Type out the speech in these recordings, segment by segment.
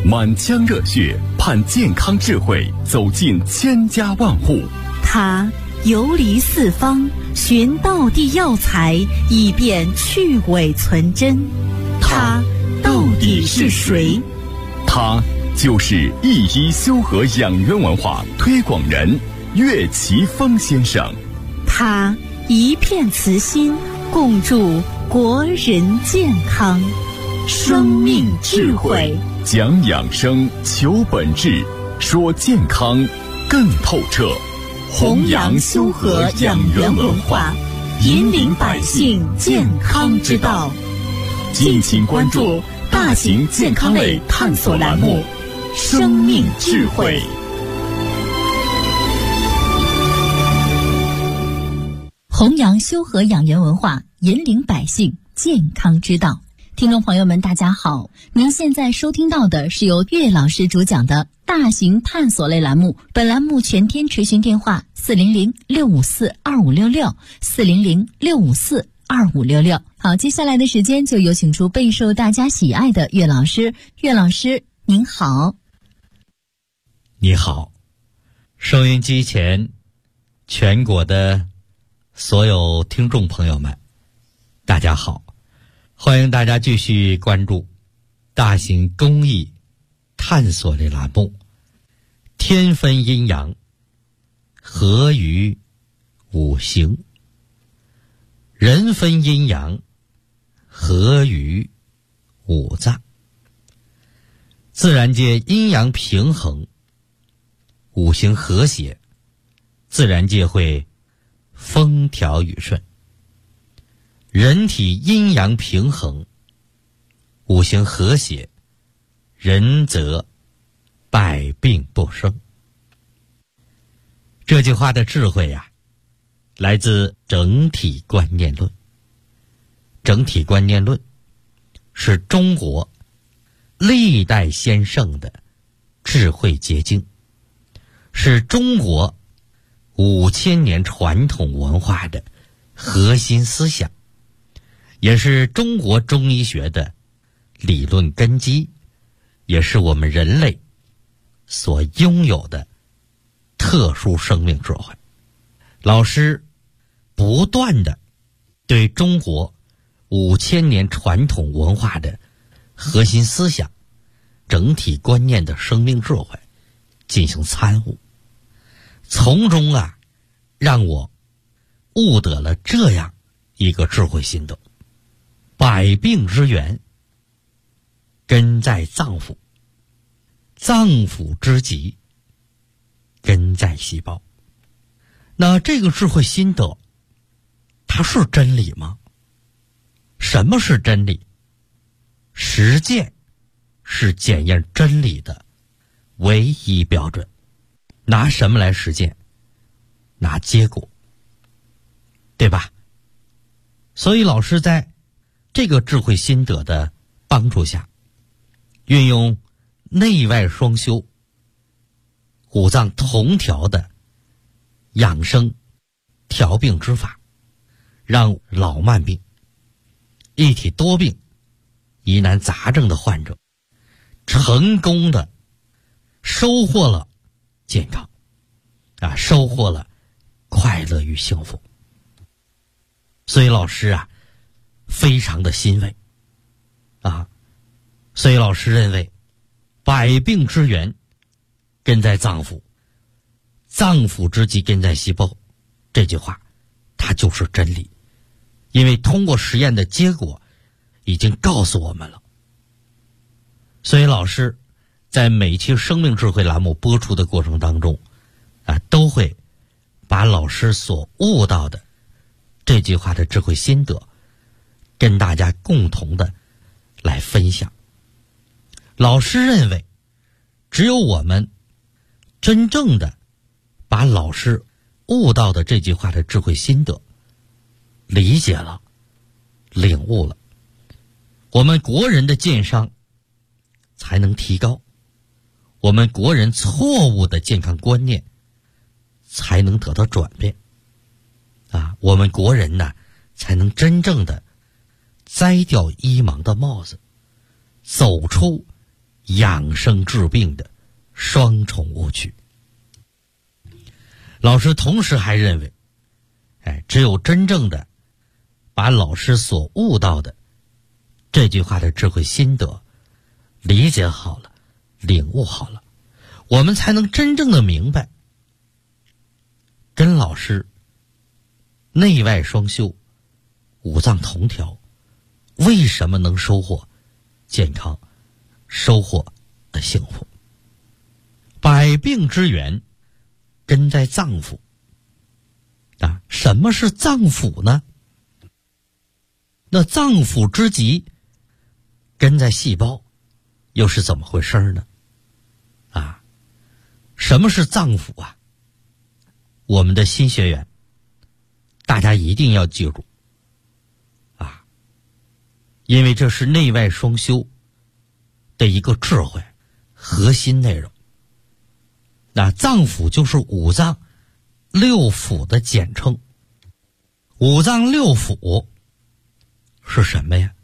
满腔热血盼健康智慧走进千家万户。 他游离四方，寻道地药材，以便去伪存真。他到底是谁？ 他就是一医修和养元文化推广人岳奇峰先生。 他一片慈心，共筑国人健康。生命智慧， 讲养生，求本质，说健康更透彻。 弘扬修和养元文化，引领百姓健康之道。敬请关注大型健康类探索栏目《生命智慧》。弘扬修和养元文化，引领百姓健康之道。听众朋友们，大家好，您现在收听到的是由岳老师主讲的大型探索类栏目。本栏目全天垂询电话400-654-2566，400-654-2566。好，接下来的时间就有请出备受大家喜爱的岳老师。岳老师您好。 你好，收音机前全国的所有听众朋友们，大家好，欢迎大家继续关注大型公益探索类栏目天分阴阳，合于五行。人分阴阳，合于五脏。自然界阴阳平衡，五行和谐，自然界会风调雨顺。人体阴阳平衡，五行和谐，人则百病不生。这句话的智慧呀，来自整体观念论。整体观念论是中国历代先圣的智慧结晶，是中国5000年传统文化的核心思想，也是中国中医学的理论根基，也是我们人类所拥有的特殊生命智慧。老师不断地对中国5000年传统文化的核心思想、整体观念的生命智慧进行参悟，从中让我悟得了这样一个智慧心得：百病之源根在脏腑，脏腑之疾根在细胞。那这个智慧心得，它是真理吗？什么是真理？实践是检验真理的唯一标准。拿什么来实践？拿结果，对吧？所以老师在这个智慧心得的帮助下，运用内外双修、五脏同调的养生调病之法，让老慢病、一体多病、疑难杂症的患者成功的收获了健康，收获了快乐与幸福。所以老师非常的欣慰所以老师认为，百病之源根在脏腑，脏腑之疾根在细胞，这句话它就是真理。因为通过实验的结果已经告诉我们了。所以老师在每期生命智慧栏目播出的过程当中都会把老师所悟到的这句话的智慧心得跟大家共同的来分享。老师认为，只有我们真正的把老师悟到的这句话的智慧心得理解了、领悟了，我们国人的健商才能提高，我们国人错误的健康观念才能得到转变我们国人才能真正的摘掉医盲的帽子，走出养生治病的双重误区。老师同时还认为，只有真正的把老师所悟到的这句话的智慧心得理解好了，领悟好了，我们才能真正的明白跟老师内外双修，五脏同调，为什么能收获健康，收获幸福。百病之源根在脏腑啊，什么是脏腑呢？那脏腑之极根在细胞，又是怎么回事呢？啊，什么是脏腑啊？我们的新学员大家一定要记住啊，因为这是内外双修的一个智慧核心内容。那脏腑就是五脏六腑的简称。五脏六腑是什么呀？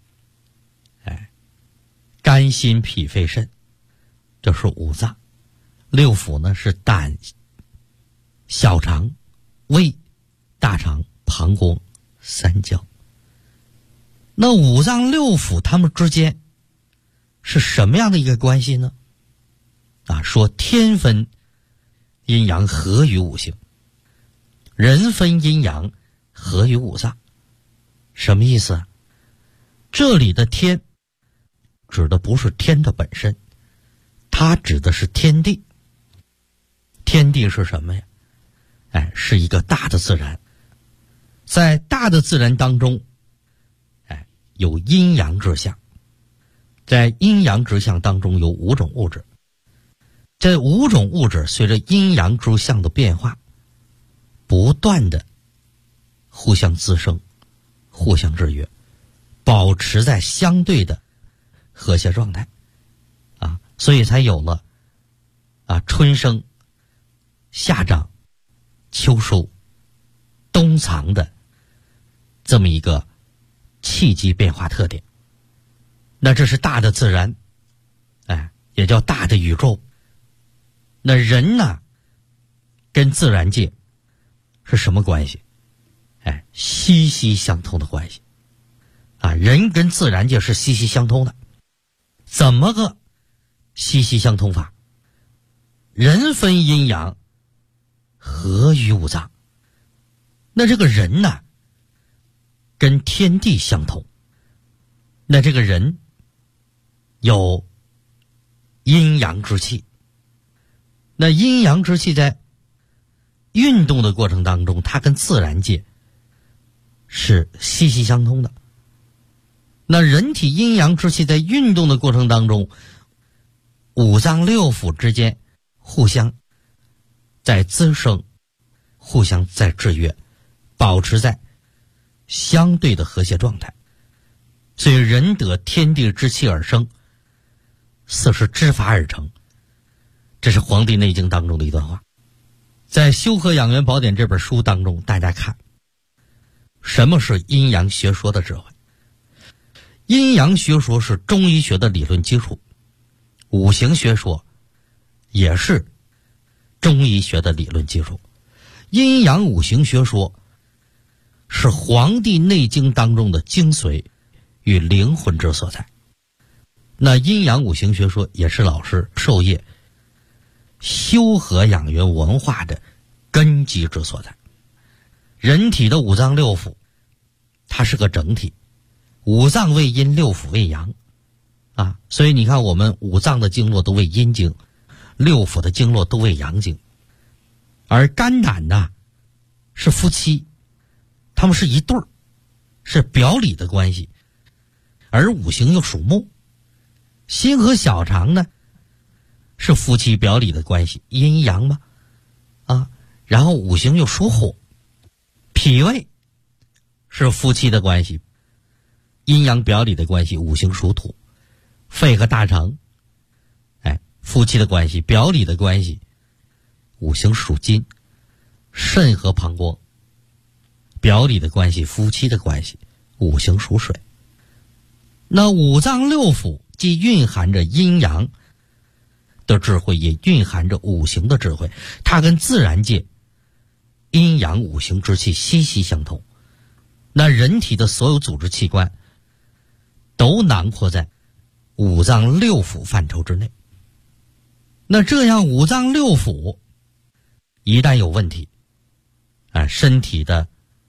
肝心脾肺肾，这是五脏。六腑呢是胆、小肠、胃、大肠、膀胱、三焦。那五脏六腑它们之间是什么样的一个关系呢？说天分阴阳合于五行，人分阴阳合于五脏。什么意思啊？这里的天指的不是天的本身，它指的是天地。天地是什么呀？是一个大的自然。在大的自然当中，有阴阳之象。在阴阳之象当中有五种物质。这五种物质随着阴阳之象的变化，不断的互相滋生，互相制约，保持在相对的和谐状态所以才有了春生、夏长、秋收、冬藏的这么一个气机变化特点。那这是大的自然，也叫大的宇宙。那人呢，跟自然界是什么关系？息息相通的关系人跟自然界是息息相通的。怎么个息息相通法？人分阴阳合于五脏。那这个人呢，跟天地相通。那这个人有阴阳之气。那阴阳之气在运动的过程当中，它跟自然界是息息相通的。那人体阴阳之气在运动的过程当中，五脏六腑之间互相在滋生，互相在制约，保持在相对的和谐状态。所以人得天地之气而生，四时之法而成。这是《黄帝内经》当中的一段话。在《修和养元宝典》这本书当中，大家看什么是阴阳学说的智慧。阴阳学说是中医学的理论基础，五行学说也是中医学的理论基础。阴阳五行学说是《黄帝内经》当中的精髓与灵魂之所在。那阴阳五行学说也是老师授业修和养元文化的根基之所在。人体的五脏六腑它是个整体，五脏为阴，六腑为阳所以你看我们五脏的经络都为阴经，六腑的经络都为阳经。而肝胆呢是夫妻，他们是一对儿，是表里的关系。而五行又属木，心和小肠呢是夫妻表里的关系，阴阳嘛然后五行又属火，脾胃是夫妻的关系，阴阳表里的关系，五行属土。肺和大肠夫妻的关系，表里的关系，五行属金。肾和膀胱表里的关系，夫妻的关系，五行属水。那五脏六腑既蕴含着阴阳的智慧也蕴含着五行的智慧，它跟自然界阴阳五行之气息息相通。那人体的所有组织器官都囊括在五脏六腑范畴之内。那这样五脏六腑一旦有问题身体的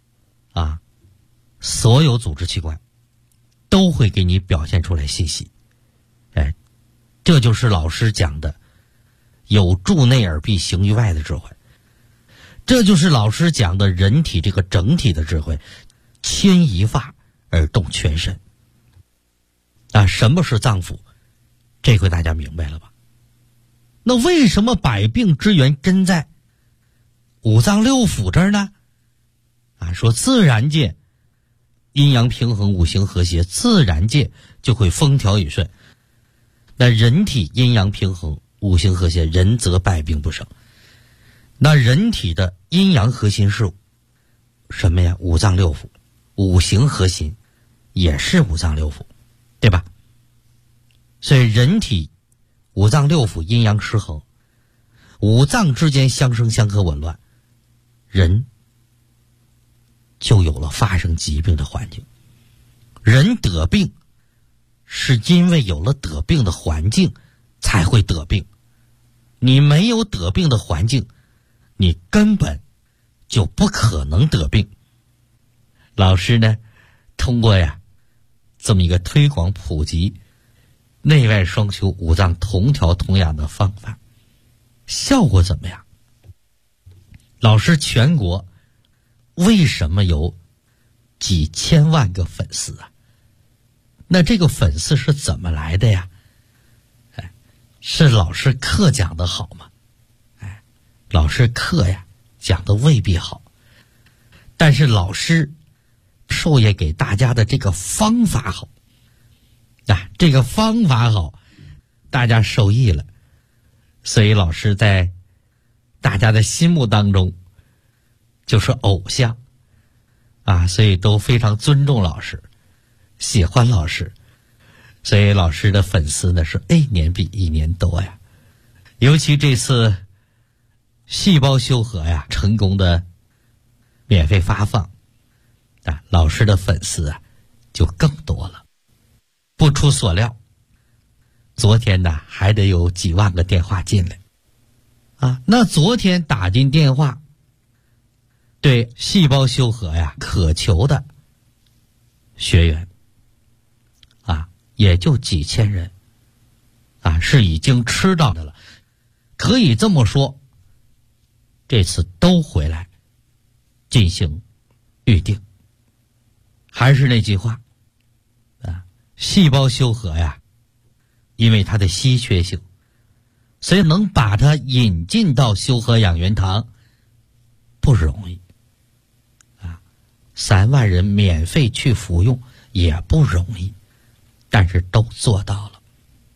所有组织器官都会给你表现出来信息。这就是老师讲的有助内而必行于外的智慧，这就是老师讲的人体这个整体的智慧，牵一发而动全身。什么是脏腑？这回大家明白了吧？那为什么百病之源根在五脏六腑这儿呢？说自然界阴阳平衡，五行和谐，自然界就会风调雨顺。那人体阴阳平衡，五行和谐，人则百病不生。那人体的阴阳核心是什么呀？五脏六腑。五行核心也是五脏六腑，对吧？所以人体五脏六腑阴阳失衡，五脏之间相生相克紊乱，人就有了发生疾病的环境。人得病是因为有了得病的环境才会得病，你没有得病的环境，你根本就不可能得病。老师呢，通过这么一个推广普及内外双修五脏同调同养的方法，效果怎么样？老师全国为什么有几千万个粉丝那这个粉丝是怎么来的呀？是老师课讲的好吗？老师课讲的未必好，但是老师授业给大家的这个方法好这个方法好，大家受益了，所以老师在大家的心目当中就是偶像所以都非常尊重老师，喜欢老师，所以老师的粉丝呢是一年比一年多尤其这次细胞修和成功的免费发放老师的粉丝就更多了。不出所料，昨天呢还得有几万个电话进来那昨天打进电话对细胞修和渴求的学员也就几千人是已经吃到的了。可以这么说，这次都回来进行预定。还是那句话细胞修和因为它的稀缺性，所以能把它引进到修和养元堂不容易3万人免费去服用也不容易，但是都做到了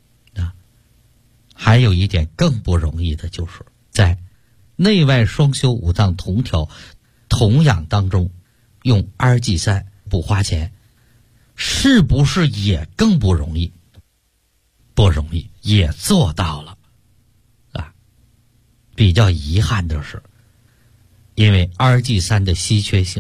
还有一点更不容易的，就是在内外双修五脏同调同养当中用2G3不花钱，是不是也更不容易？不容易，也做到了比较遗憾的是，因为2G3的稀缺性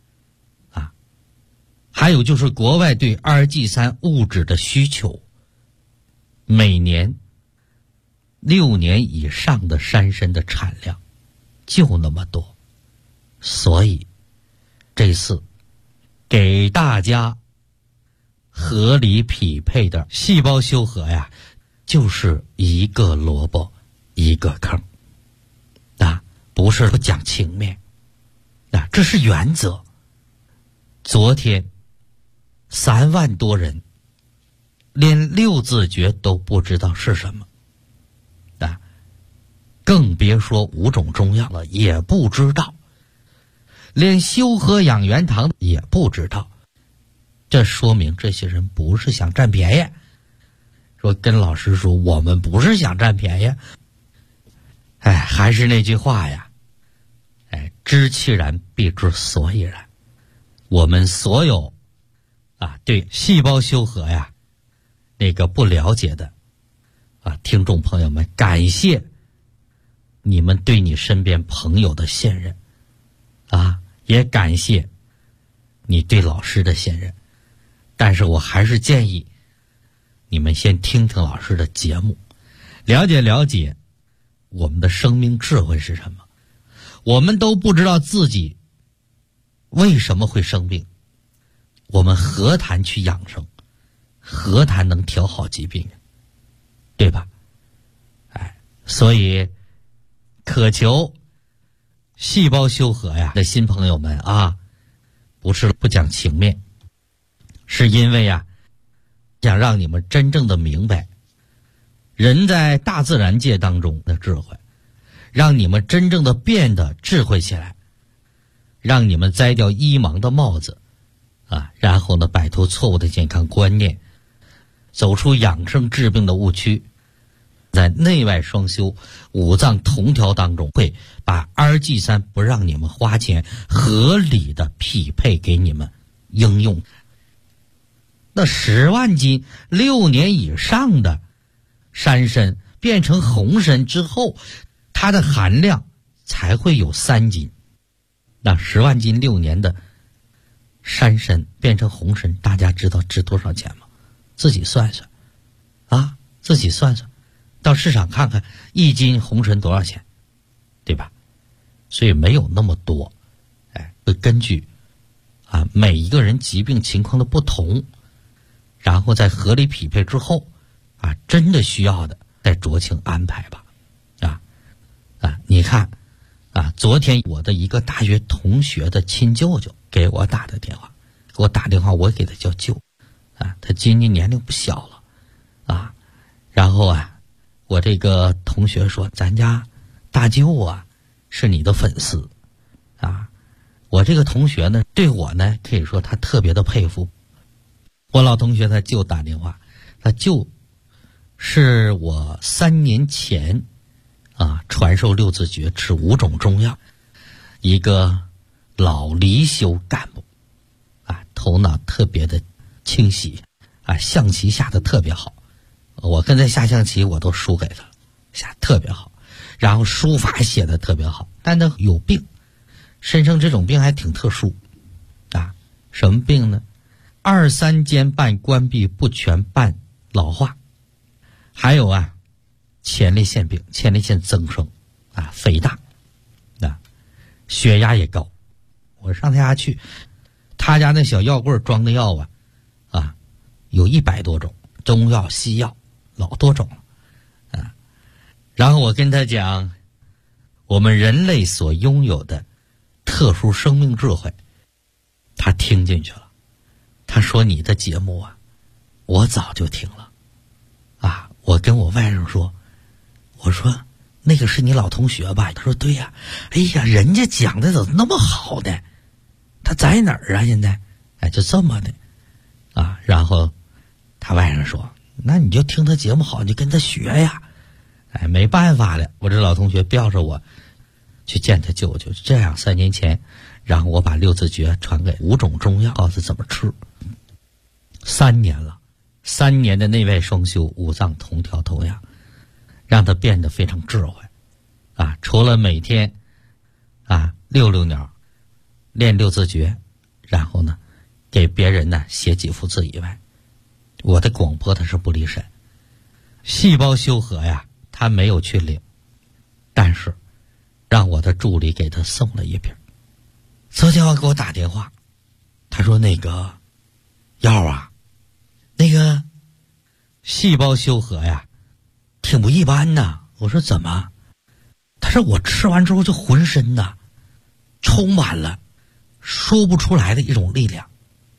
还有就是国外对2G3物质的需求，每年6年以上的山参的产量就那么多，所以这次给大家合理匹配的细胞修和就是一个萝卜一个坑不是不讲情面这是原则。昨天3万多人连6字诀都不知道是什么更别说5种中药了，也不知道，连修和养元堂也不知道。这说明这些人不是想占便宜，说跟老师说我们不是想占便宜。还是那句话知其然必知所以然。我们所有对细胞修和那个不了解的听众朋友们，感谢你们对你身边朋友的信任也感谢你对老师的信任，但是我还是建议你们先听听老师的节目，了解了解我们的生命智慧是什么。我们都不知道自己为什么会生病，我们何谈去养生，何谈能调好疾病，对吧？所以渴求细胞修和的新朋友们不是不讲情面，是因为想让你们真正的明白人在大自然界当中的智慧，让你们真正的变得智慧起来，让你们摘掉医盲的帽子然后呢摆脱错误的健康观念，走出养生治病的误区，在内外双修五脏同调当中，会把 RG3 不让你们花钱，合理的匹配给你们应用。那10万斤6年以上的山参变成红参之后，它的含量才会有3斤。那10万斤6年的山参变成红参，大家知道值多少钱吗？自己算算自己算算，到市场看看1斤红参多少钱，对吧？所以没有那么多，会根据每一个人疾病情况的不同，然后在合理匹配之后真的需要的再酌情安排吧。你看昨天我的一个大学同学的亲舅舅给我打的电话，我给他叫舅他今年年龄不小了然后我这个同学说，咱家大舅是你的粉丝我这个同学呢对我呢可以说他特别的佩服。我老同学他舅打电话，他舅是我3年前传授6字诀吃5种中药，一个老离休干部头脑特别的清晰象棋下的特别好，我跟他下象棋我都输给他，下特别好，然后书法写的特别好，但他有病，身上这种病还挺特殊什么病呢？2、3间瓣关闭不全瓣老化，还有前列腺病，前列腺增生肥大血压也高。我上他家去，他家那小药柜装的药有100多种，中药西药老多种了然后我跟他讲我们人类所拥有的特殊生命智慧，他听进去了。他说你的节目我早就听了我跟我外甥说，我说那个是你老同学吧？他说对呀。哎呀，人家讲的怎么那么好的？他在哪儿现在？就这么的然后他外甥说，那你就听他节目好，你就跟他学呀。没办法了，我这老同学吊着我去见他舅舅，这样3年前，然后我把6字诀传给5种中药，告诉怎么吃。3年了，3年的内外双修，五脏同调同养，让他变得非常智慧除了每天遛鸟，练6字诀，然后呢给别人呢写几幅字以外，我的广播他是不离身。细胞修和他没有去领，但是让我的助理给他送了一瓶。昨天我给我打电话，他说那个药那个细胞修和挺不一般的。我说怎么？他说我吃完之后就浑身充满了说不出来的一种力量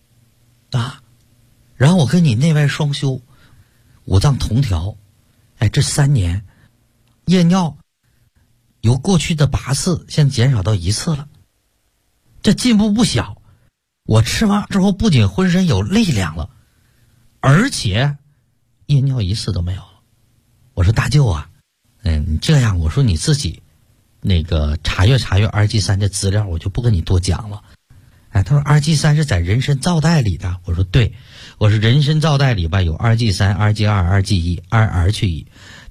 然后我跟你内外双修，五脏同调，这3年夜尿由过去的8次现在减少到1次了，这进步不小。我吃完之后不仅浑身有力量了，而且夜尿1次都没有了。我说大舅你这样，我说你自己那个查阅RG3的资料，我就不跟你多讲了。他说 RG3 是在人参皂苷里的。我说对，我说人参皂苷里边有 RG3、RG2、RG1、RR 去1，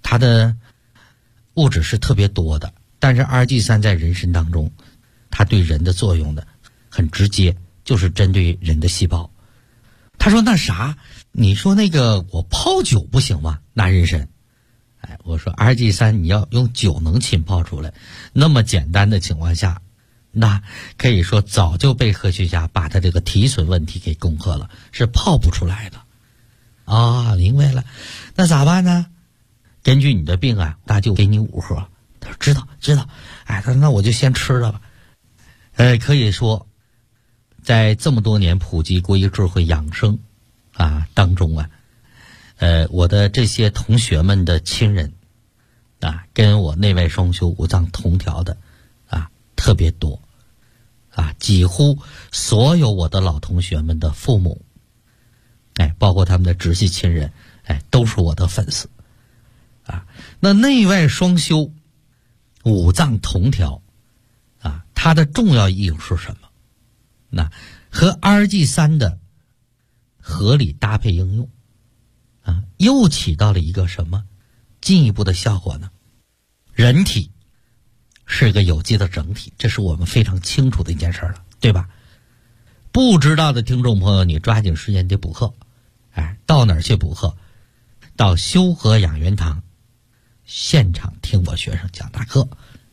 它的物质是特别多的，但是 RG3 在人参当中，它对人的作用呢很直接，就是针对人的细胞。他说那啥，你说那个我泡酒不行吗？拿人参。我说 RG3 你要用酒能浸泡出来，那么简单的情况下，那可以说早就被科学家把它这个提纯问题给攻克了，是泡不出来的。明白了，那咋办呢？根据你的病啊，那就给你5盒。他说知道。他说那我就先吃了吧。可以说在这么多年普及国医智慧养生当中我的这些同学们的亲人跟我内外双修五脏同调的特别多几乎所有我的老同学们的父母包括他们的直系亲人都是我的粉丝那内外双修五脏同调它的重要意义是什么？那和 RG3 的合理搭配应用又起到了一个什么进一步的效果呢？人体是个有机的整体，这是我们非常清楚的一件事了，对吧？不知道的听众朋友，你抓紧时间得补课。到哪儿去补课？到修和养元堂现场听我学生讲大课。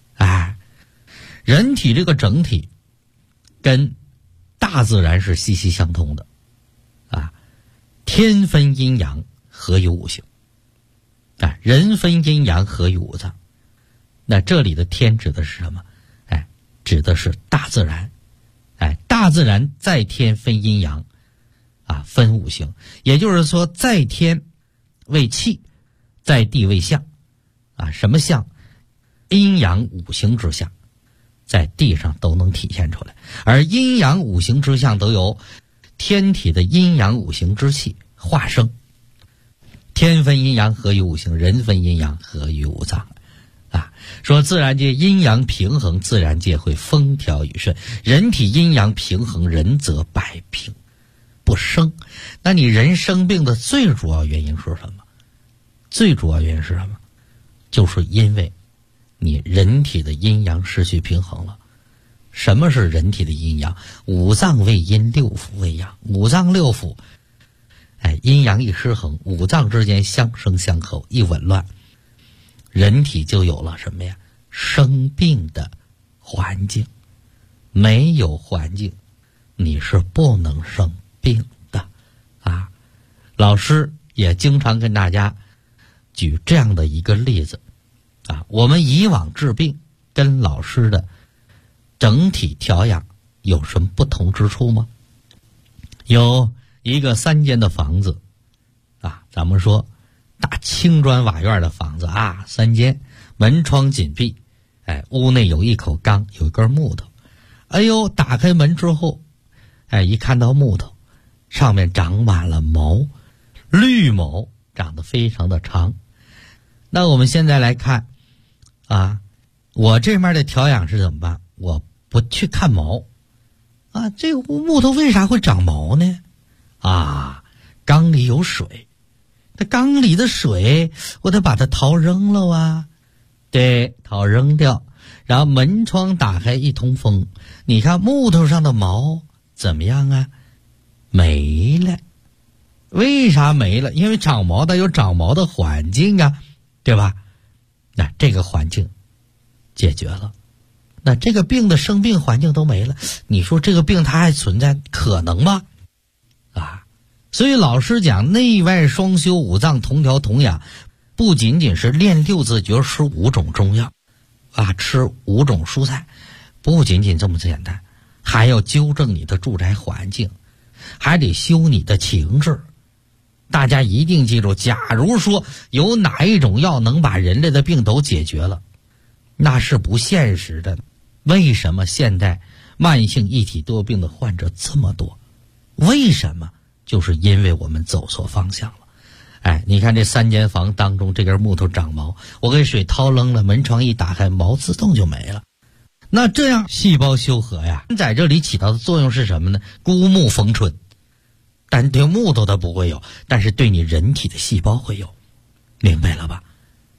人体这个整体跟大自然是息息相通的天分阴阳，合于五行人分阴阳，合于五脏。那这里的天指的是什么？指的是大自然。大自然在天分阴阳分五行，也就是说在天为气，在地为象什么象？阴阳五行之象在地上都能体现出来，而阴阳五行之象都由天体的阴阳五行之气化生。天分阴阳，合于五行；人分阴阳，合于五脏说自然界阴阳平衡，自然界会风调雨顺；人体阴阳平衡，人则百病不生。那你人生病的最主要原因是什么？最主要原因是什么？就是因为你人体的阴阳失去平衡了。什么是人体的阴阳？五脏为阴，六腑为阳。五脏六腑阴阳一失衡，五脏之间相生相克，一紊乱，人体就有了什么呀？生病的环境。没有环境，你是不能生病的老师也经常跟大家举这样的一个例子我们以往治病跟老师的整体调养有什么不同之处吗？有一个3间的房子咱们说大青砖瓦院的房子3间，门窗紧闭屋内有一口缸，有一根木头。打开门之后一看到木头上面长满了毛，绿毛长得非常的长。那我们现在来看我这面的调养是怎么办？我不去看毛这个木头为啥会长毛呢？缸里有水，那缸里的水我得把它掏扔了对，掏扔掉，然后门窗打开一通风，你看木头上的毛怎么样没了。为啥没了？因为长毛的有长毛的环境对吧？那这个环境解决了，那这个病的生病环境都没了，你说这个病它还存在可能吗？所以老师讲内外双修，五脏同调同养，不仅仅是练6字诀，吃5种中药吃5种蔬菜，不仅仅这么简单，还要纠正你的住宅环境，还得修你的情志。大家一定记住，假如说有哪一种药能把人类的病都解决了，那是不现实的。为什么现在慢性一体多病的患者这么多？为什么？就是因为我们走错方向了。你看这3间房当中这根木头长毛，我给水掏扔了，门窗一打开，毛自动就没了。那这样细胞修和在这里起到的作用是什么呢？孤木逢春。但对木头它不会有，但是对你人体的细胞会有，明白了吧？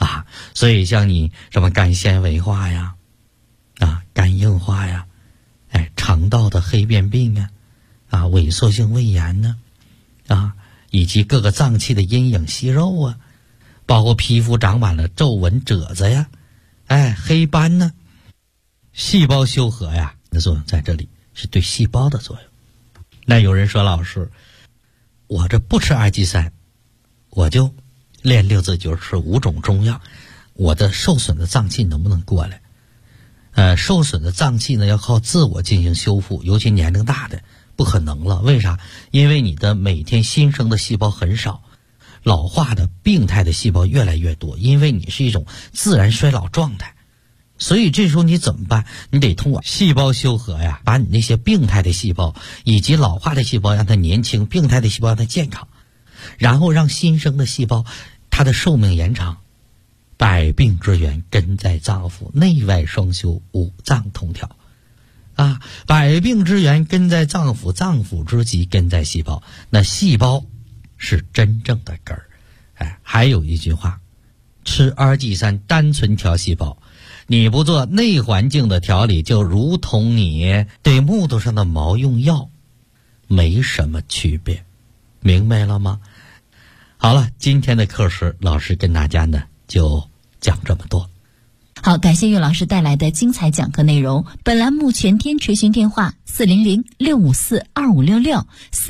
啊。所以像你什么肝纤维化呀，肝硬化呀，肠道的黑变病啊，萎缩性胃炎呢，以及各个脏器的阴影息肉啊，包括皮肤长满了皱纹褶子呀，黑斑呢。细胞修和呀的作用在这里是对细胞的作用。那有人说，老师，我这不吃2G3，我就练6字诀，吃5种中药，我的受损的脏器能不能过来？受损的脏器呢，要靠自我进行修复，尤其年龄大的不可能了。为啥？因为你的每天新生的细胞很少，老化的病态的细胞越来越多，因为你是一种自然衰老状态。所以这时候你怎么办？你得通过细胞修和呀，把你那些病态的细胞以及老化的细胞让它年轻，病态的细胞让它健康，然后让新生的细胞它的寿命延长。百病之源根在脏腑，内外双修，五脏同调。百病之源根在脏腑，脏腑之极根在细胞。那细胞是真正的根儿。还有一句话，吃2G3单纯调细胞，你不做内环境的调理，就如同你对木头上的毛用药，没什么区别，明白了吗？好了，今天的课时老师跟大家呢就讲这么多。 好，感谢岳老师带来的精彩讲课内容。本栏目全天垂询电话400-654-2566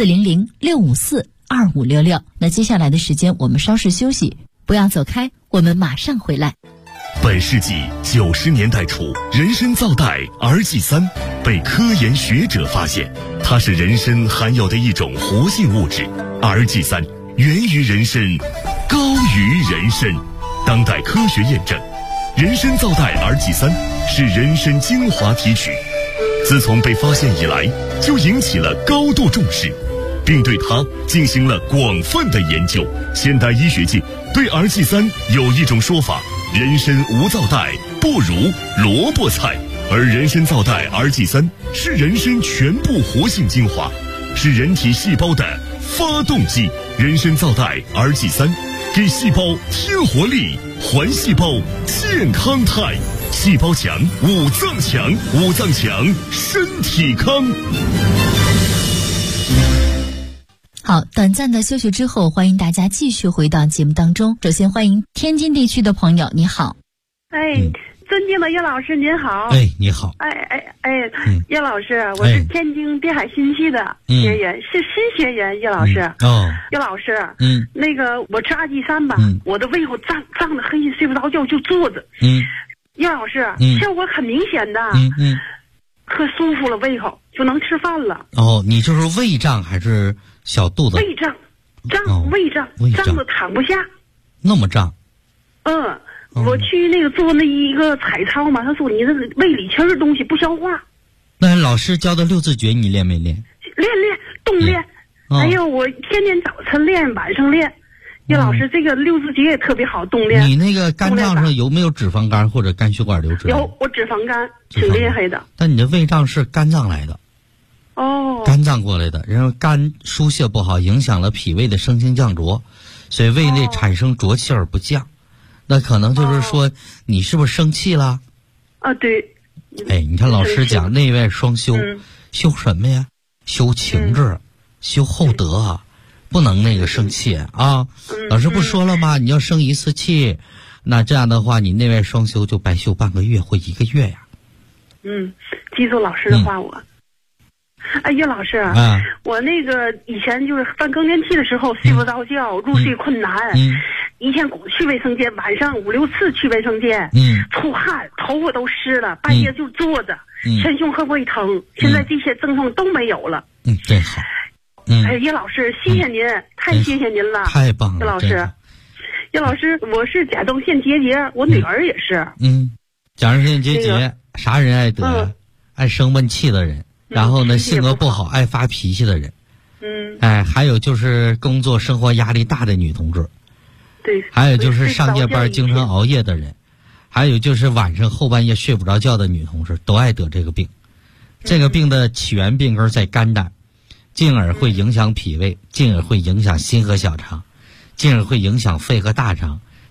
400-654-2566。那接下来的时间我们稍事休息，不要走开，我们马上回来。 本世纪90年代初，人参皂苷 2G3 被科研学者发现，它是人参含有的一种活性物质。2G3 源于人参，高于人参。当代科学验证，人参皂苷 2G3 是人参精华提取，自从被发现以来，就引起了高度重视，并对它进行了广泛的研究。现代医学界对 2G3 有一种说法，人参无皂苷不如萝卜菜，而人参皂苷 2G3 是人参全部活性精华，是人体细胞的发动机。人参皂苷 2G3 给细胞添活力，还细胞健康态，细胞强，五脏强，五脏强，身体康。 好，短暂的休息之后，欢迎大家继续回到节目当中。首先欢迎天津地区的朋友，你好。 尊敬的叶老师您好。 你好。 叶老师，我是天津滨海新区的学员，是新学员。叶老师，叶老师，那个我吃2G3吧，我的胃口胀的黑，睡不着觉就坐着。叶老师，效果很明显的，可舒服了，胃口就能吃饭了。 你就是胃胀还是小肚子？ 胃胀，胃胀的躺不下。 那么胀？ 我去那个做那一个彩超嘛，他说你这胃里全是东西不消化。 那老师教的6字诀你练没练？ 练，动练。还有我天天早晨练，晚上练。叶老师，这个6字诀也特别好动练。你那个肝脏上有没有脂肪肝或者肝血管瘤之类的？ 有，我脂肪肝挺厉害的。 但你的胃胀是肝脏来的。肝脏过来的，然后肝疏泄不好，影响了脾胃的升清降浊，所以胃内产生浊气而不降。那可能就是说，你是不是生气了？ 对。 你看老师讲内外双修，修什么呀？修情志，修厚德，不能那个生气啊。老师不说了吗？你要生1次气，那这样的话你内外双修就白修半个月或1个月呀。 记住老师的话我。叶老师，我那个以前就是犯更年期的时候睡不着觉，入睡困难，一天去卫生间，晚上5、6次去卫生间，出汗，头发都湿了，半夜就坐着，前胸和胃疼，现在这些症状都没有了。 真好。 叶老师，谢谢您，太谢谢您了， 太棒了， 叶老师。叶老师，我是甲状腺结节，我女儿也是。 甲状腺结节，啥人爱得？爱生闷气的人。然后呢，性格不好，爱发脾气的人，还有就是工作生活压力大的女同志， 对， 还有就是上夜班经常熬夜的人，还有就是晚上后半夜睡不着觉的女同志，都爱得这个病。这个病的起源病根在肝胆，进而会影响脾胃，进而会影响心和小肠，进而会影响肺和大肠，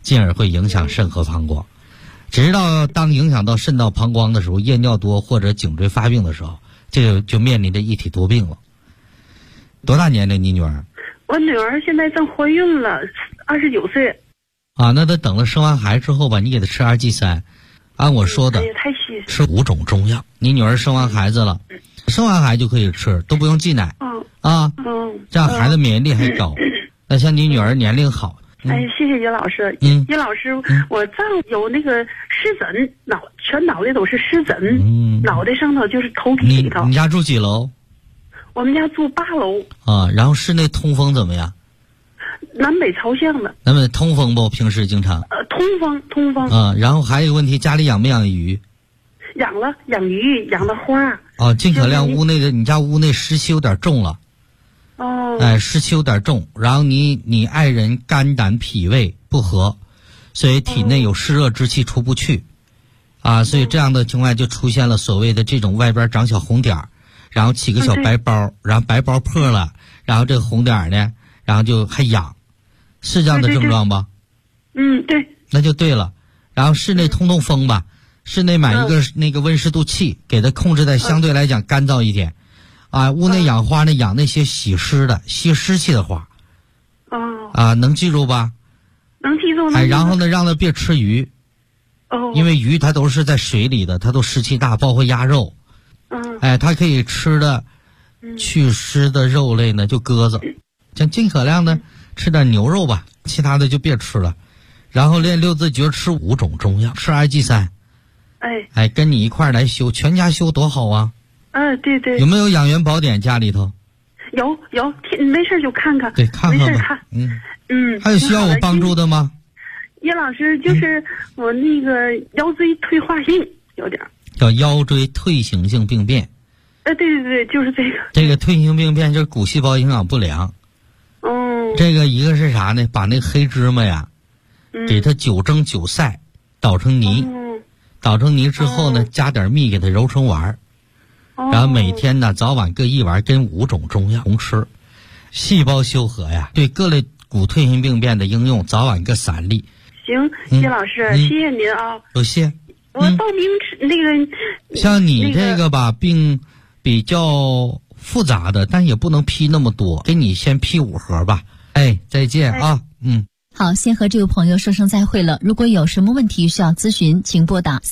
进而会影响肾和膀胱。直到当影响到肾到膀胱的时候，夜尿多或者颈椎发病的时候，这个就面临着一体多病了。多大年龄？你女儿？ 我女儿现在正怀孕了，29岁。 啊，那她等了生完孩子之后吧，你给她吃2G3，按我说的，吃5种中药。你女儿生完孩子了，生完孩子就可以吃，都不用忌奶。这样孩子免疫力还高。那像你女儿年龄好。 谢谢叶老师。叶老师，我丈夫有那个湿疹，全脑袋都是湿疹，脑袋上头就是头皮里头。 你家住几楼？ 我们家住8楼。 啊，然后室内通风怎么样？ 南北朝向的。 那么通风不？平时经常？ 通风。 啊，然后还有一个问题，家里养没养鱼？ 养了，养鱼，养的花。 哦，尽可量屋内的，你家屋内湿气有点重了。湿气有点重，然后你爱人肝胆脾胃不和，所以体内有湿热之气出不去，所以这样的情况就出现了所谓的这种外边长小红点儿，然后起个小白包，然后白包破了，然后这个红点儿呢，然后就还痒，是这样的症状吧？ 对。 那就对了。然后室内通风吧，室内买一个那个温湿度器，给它控制在相对来讲干燥一点。屋内养花呢，养那些喜湿的、吸湿气的花。能记住吧？ 能记住。 然后呢，让它别吃鱼。因为鱼它都是在水里的，它都湿气大，包括鸭肉。它可以吃的祛湿的肉类呢，就鸽子，像尽可量的吃点牛肉吧，其他的就别吃了。然后练六字诀，吃5种中药，吃2G3。跟你一块儿来修，全家修多好啊！ 对。 有没有养元宝典家里头？ 有，没事就看看。 对，看看吧。还有需要我帮助的吗？ 叶老师，就是我那个腰椎退化性有点。 叫腰椎退行性病变。 对，就是这个。 这个退行性病变就是骨细胞营养不良。这个一个是啥呢？把那个黑芝麻呀，给它9蒸9晒，捣成泥。捣成泥之后呢，加点蜜给它揉成丸儿。然后每天呢早晚各1丸，跟5种中药同吃。细胞修和呀，对各类骨退行病变的应用，早晚各3粒。 行，谢老师，谢谢您啊。 多谢。 我报名吃那个。 像你这个吧，病比较复杂的，但也不能批那么多，给你先批5盒吧。再见啊。 好，先和这位朋友说声再会了。如果有什么问题需要咨询，请拨打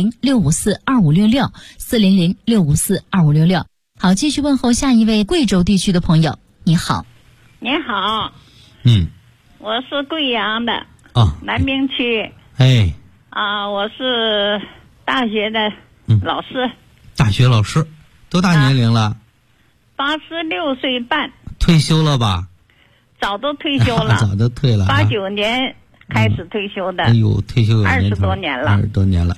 400-654-2566，400-654-2566。好，继续问候下一位贵州地区的朋友。你好。 你好。我是贵阳的。南明区。我是大学的老师。 大学老师，多大年龄了 ？86岁半。 退休了吧？ 早都退休了。 早都退了。 89年开始退休的。 退休有 20多年了。 20多年了。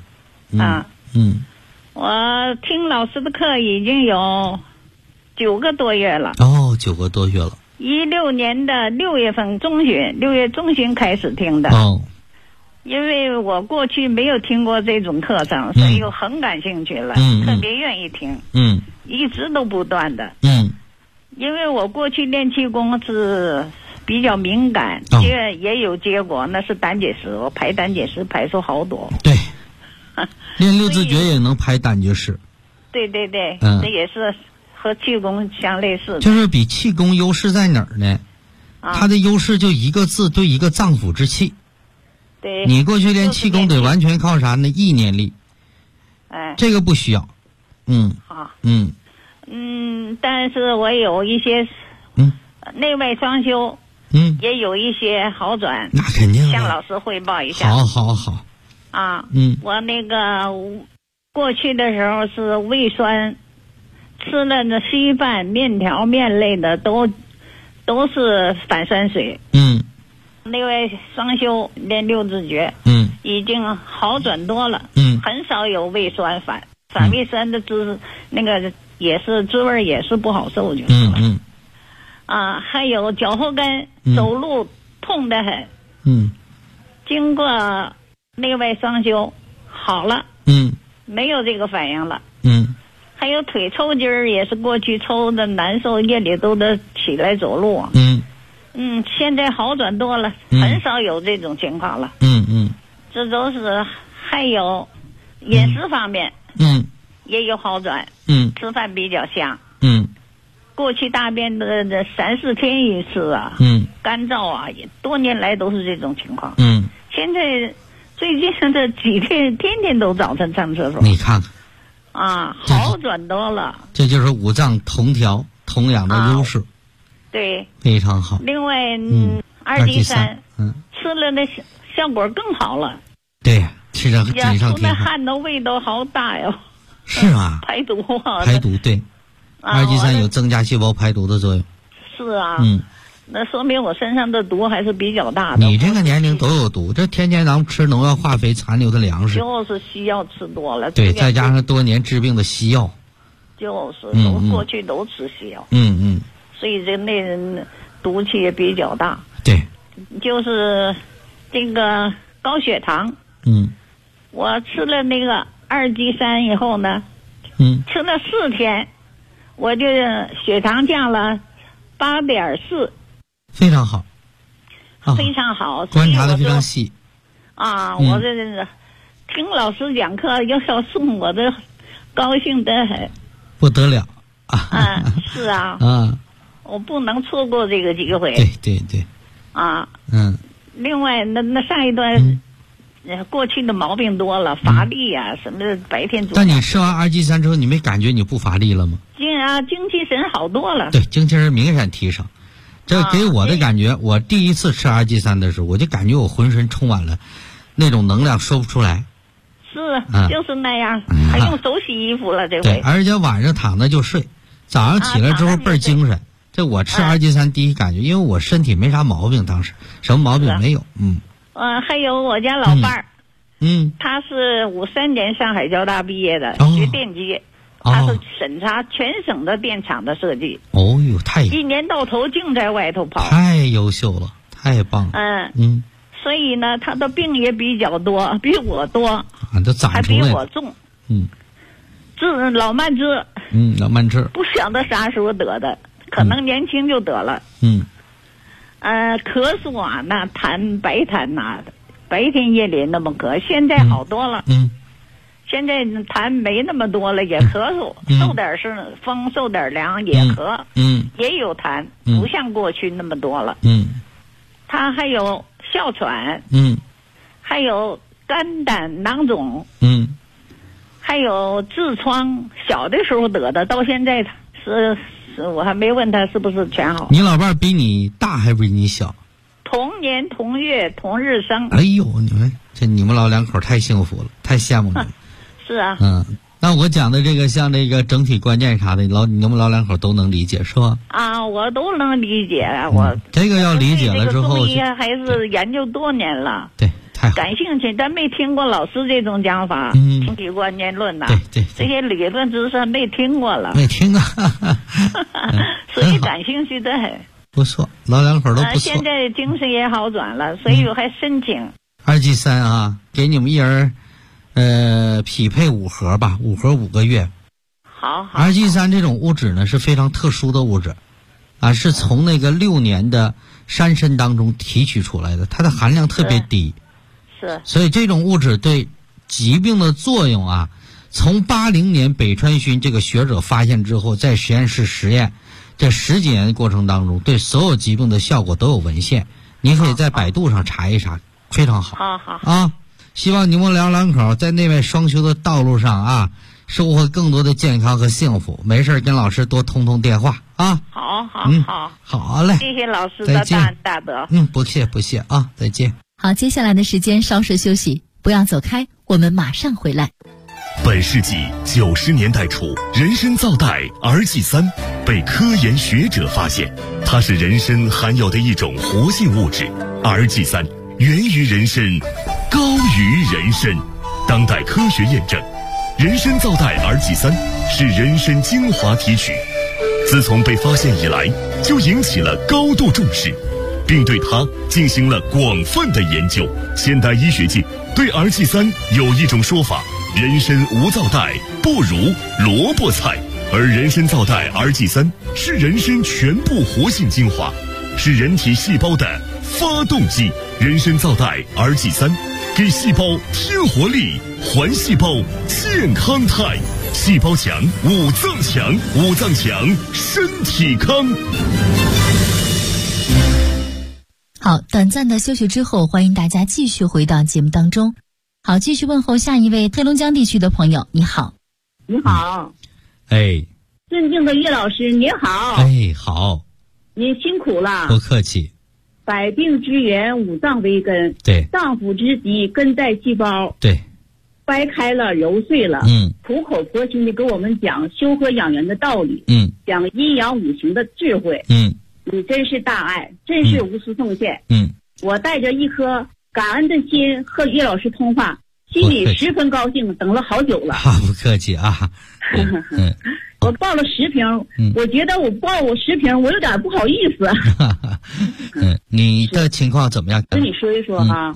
我听老师的课已经有9个多月了。 9个多月了。 16年的6月中旬开始听的。因为我过去没有听过这种课程，所以我很感兴趣了，特别愿意听。一直都不断的。因为我过去练气功是比较敏感，也有结果，那是胆结石，我排胆结石排出好多。 对。练六字诀也能排胆结石。 对，这也是和气功相类似的。 就是比气功优势在哪儿呢？它的优势就一个字，对一个脏腑之气。 对。 你过去练气功得完全靠啥呢？意念力。这个不需要。 好。但是我有一些内外双修，也有一些好转。 那肯定。 向老师汇报一下。 好。 我那个过去的时候是胃酸，吃了那稀饭、面条、面类的都是反酸水。内外双修练六字诀，已经好转多了。很少有胃酸反胃酸的那个也是滋味也是不好受就是了。还有脚后跟走路痛得很。经过内外双修好了。没有这个反应了。还有腿抽筋儿也是过去抽的难受，夜里都得起来走路。 现在好转多了，很少有这种情况了。这都是还有饮食方面，也有好转。吃饭比较香。过去大便的3、4天一次啊。干燥啊，也多年来都是这种情况。现在最近这几天，天天都早晨上厕所。 你看看。 好转多了。 这就是五脏同调、同养的优势。 对， 非常好。 另外，2G3，吃了那效果更好了。 对，吃着紧上出那汗的味道好大哟。 是吗？ 排毒啊。 排毒对，2G3有增加细胞排毒的作用。 是啊。那说明我身上的毒还是比较大的。 你这个年龄都有毒，这天天咱们吃农药化肥残留的粮食， 就是西药吃多了。 对，再加上多年治病的西药， 就是过去都吃西药。所以这那人毒气也比较大。 对， 就是这个高血糖。我吃了那个2G3以后呢，吃了4天，我就血糖降了8.4。非常好。非常好。 观察的非常细。 我这听老师讲课要送我的，高兴得很。 不得了。 是啊。我不能错过这个机会。 对。 另外，那上一段，过去的毛病多了，乏力啊，什么白天做。 但你吃完2G3之后，你没感觉你不乏力了吗？ 精气神好多了。 对，精气神明显提升。这给我的感觉，我第一次吃2G3的时候，我就感觉我浑身充满了那种能量，说不出来。 是，就是那样，还用手洗衣服了这回。 对，而且晚上躺着就睡，早上起来之后倍儿精神。这我吃2G3第一感觉，因为我身体没啥毛病，当时什么毛病没有。 还有我家老伴儿，他是53年上海交大毕业的，学电机。他是审查全省的电厂的设计。一年到头净在外头跑。 太优秀了，太棒了。 所以呢，他的病也比较多，比我多。 都长出来了。 还比我重。老慢支。 老慢支。 不晓得啥时候得的，可能年轻就得了。咳嗽啊，那痰白痰呐，白天夜里那么咳，现在好多了。现在痰没那么多了，也咳嗽，受点风，受点凉也咳，也有痰，不像过去那么多了。他还有哮喘，还有肝胆囊肿，还有痔疮，小的时候得的，到现在是我还没问他是不是全好。 你老伴比你大还比你小？ 同年同月同日生。 哎呦，你们老两口太幸福了，太羡慕了。 是啊。 那我讲的这个像这个整体观念啥的，你们老两口都能理解是吧？ 我都能理解。我这个要理解了之后， 还是研究多年了。 对，太好。 感兴趣，但没听过老师这种讲法，整体观念论呐。 对， 这些理论知识没听过了。 没听啊。 所以感兴趣的很。 不错，老两口都不错。 现在精神也好转了，所以我还申请。 2G3给你们一人。匹配5盒吧，5盒5个月。 好。 2G3这种物质呢是非常特殊的物质，是从那个6年的山参当中提取出来的，它的含量特别低。 是。 所以这种物质对疾病的作用从80年北川勋这个学者发现之后，在实验室实验，这10几年的过程当中，对所有疾病的效果都有文献，你可以在百度上查一查，非常好。好。希望你们两口在内外双修的道路上收获更多的健康和幸福。没事跟老师多通电话啊。好嘞。 谢谢老师的大德。 不谢再见。 好，接下来的时间稍事休息，不要走开，我们马上回来。 本世纪90年代初，人参皂苷 2G3 被科研学者发现，它是人参含有的一种活性物质。2G3 源于人参，高于人参。当代科学验证，人参皂苷 2G3 是人参精华提取，自从被发现以来，就引起了高度重视，并对它进行了广泛的研究。现代医学界对 2G3 有一种说法：人参无皂苷不如萝卜菜，而人参皂苷 2G3 是人参全部活性精华， 是人体细胞的发动机。人参皂苷 RG3，给细胞添活力，还细胞健康态。细胞强，五脏强，五脏强，身体康。 好，短暂的休息之后，欢迎大家继续回到节目当中。好，继续问候下一位黑龙江地区的朋友，你好。 你好。 哎。 尊敬的岳老师，你好。 哎，好。 您辛苦了。 不客气。 百病之源，五脏为根。 对。 脏腑之疾，根在细胞。 对。 掰开了，揉碎了。苦口婆心的给我们讲修和养元的道理。讲阴阳五行的智慧。你真是大爱，真是无私奉献。我带着一颗感恩的心和岳老师通话，心里十分高兴，等了好久了。 不客气啊。 我报了10瓶，我觉得我报我10瓶，我有点不好意思。 你的情况怎么样？ 跟你说一说哈。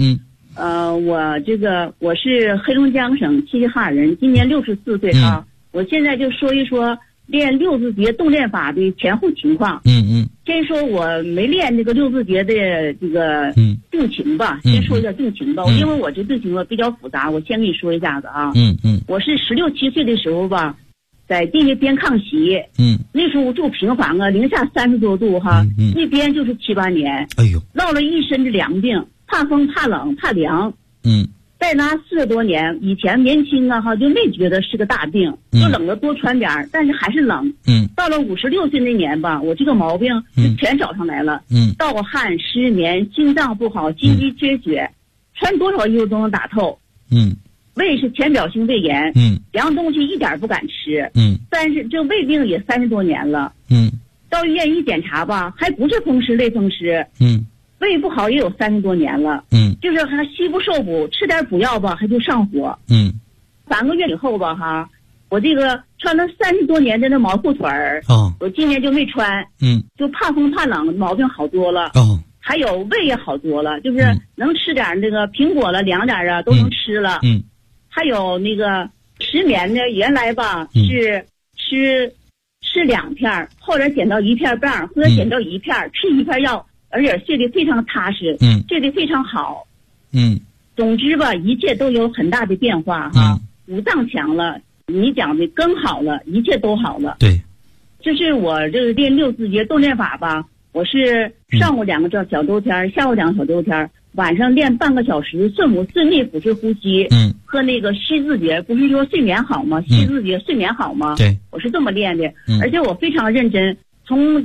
我是黑龙江省齐齐哈尔人，今年64岁啊。我现在就说一说练六字诀动练法的前后情况。先说我没练这个六字诀的这个病情吧，先说一下病情吧。因为我这病情比较复杂，我先跟你说一下子啊。我是16、17岁的时候吧，在地下边炕席。那时候住平房啊，零下30多度哈，一边就是7、8年。 哎呦， 落了一身的凉病，怕风、怕冷、怕凉。在那40多年，以前年轻啊哈，就没觉得是个大病，就冷得多穿点儿，但是还是冷。到了56岁那年吧，我这个毛病就全找上来了。盗汗、失眠、心脏不好、心肌缺血，穿多少衣服都能打透。胃是浅表性胃炎。凉东西一点不敢吃。这胃病也30多年了。到医院一检查吧，还不是风湿类风湿。胃不好也有30多年了。就是还虚不受补，吃点补药吧，还就上火。3个月以后吧哈，我这个穿了30多年的那毛裤腿儿，我今年就没穿。就怕风怕冷，毛病好多了。还有胃也好多了，就是能吃点那个苹果了，凉点啊都能吃了。还有那个失眠呢，原来吧是吃2片，后来减到1片半，或者减到1片，吃1片药，而且睡得非常踏实。睡得非常好。总之吧，一切都有很大的变化哈。五脏强了，你讲的根好了，一切都好了。 对， 这是我这个练六字诀动练法吧。我是上午2个小周天，下午2个小周天，晚上练半个小时顺力腹式呼吸。和那个吸字诀，不是说睡眠好吗？吸字诀睡眠好吗？ 对， 我是这么练的。而且我非常认真，从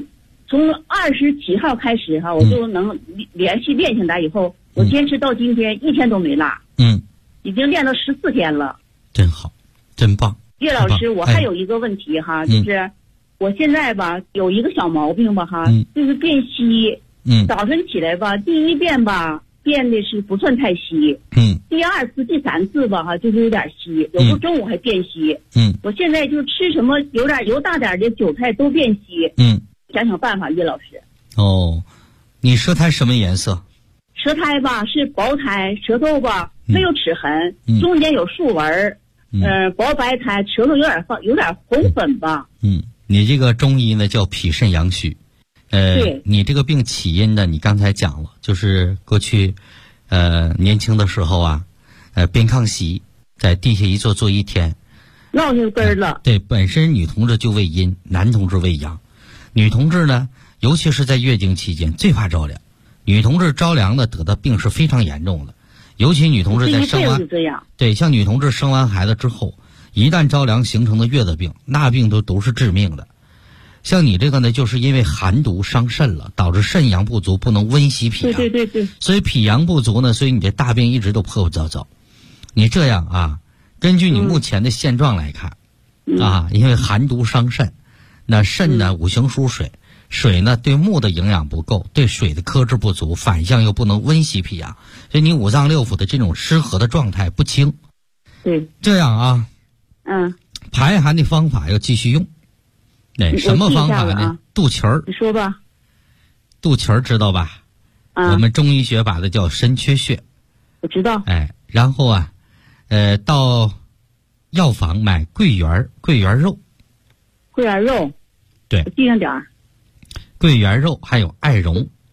27号开始哈，我就能连续练下来。以后我坚持到今天，1天都没落。已经练了14天了。 真好，真棒。 岳老师，我还有一个问题哈，就是我现在吧有一个小毛病吧哈，就是便稀。早晨起来吧，第1遍吧变的是不算太稀。第2次、第3次吧哈，就是有点稀，有时候中午还变稀。我现在就吃什么有点油大点的韭菜都变稀。想想办法，岳老师。 你舌苔什么颜色？ 舌苔吧是薄苔，舌头吧没有齿痕，中间有竖纹。薄白苔，舌头有点红粉吧。 你这个中医呢叫脾肾阳虚。 对。你这个病起因呢，你刚才讲了，就是过去年轻的时候啊，边炕席，在地下一坐1天， 落下根了。 对，本身女同志就为阴，男同志为阳。女同志呢，尤其是在月经期间最怕着凉。女同志着凉呢，得的病是非常严重的。尤其女同志在生完，对，像女同志生完孩子之后，一旦着凉形成的月子病，那病都是致命的。像你这个呢，就是因为寒毒伤肾了，导致肾阳不足，不能温习脾阳。 对。 所以脾阳不足呢，所以你这大病一直都破破糟糟。你这样啊，根据你目前的现状来看，因为寒毒伤肾，那肾呢五行属水。水呢对木的营养不够，对水的克制不足，反向又不能温习脾阳，所以你五脏六腑的这种失和的状态不清。 对， 这样啊，排寒的方法要继续用。什么方法呢？肚脐儿。 你说吧。 肚脐儿知道吧？我们中医学把它叫神阙穴。 我知道。 然后啊，到药房买桂圆肉。桂圆肉。对。 记上点儿。 桂圆肉还有艾绒，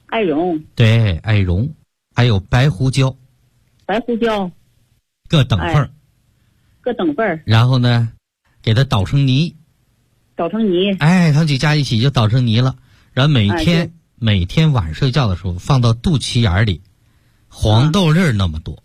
艾绒。 对，艾绒，还有白胡椒。 白胡椒。 各等份儿。 各等份儿。 然后呢，给它捣成泥。 捣成泥。 他们几加一起就捣成泥了。然后每天晚上睡觉的时候放到肚脐眼里，黄豆粒儿那么多。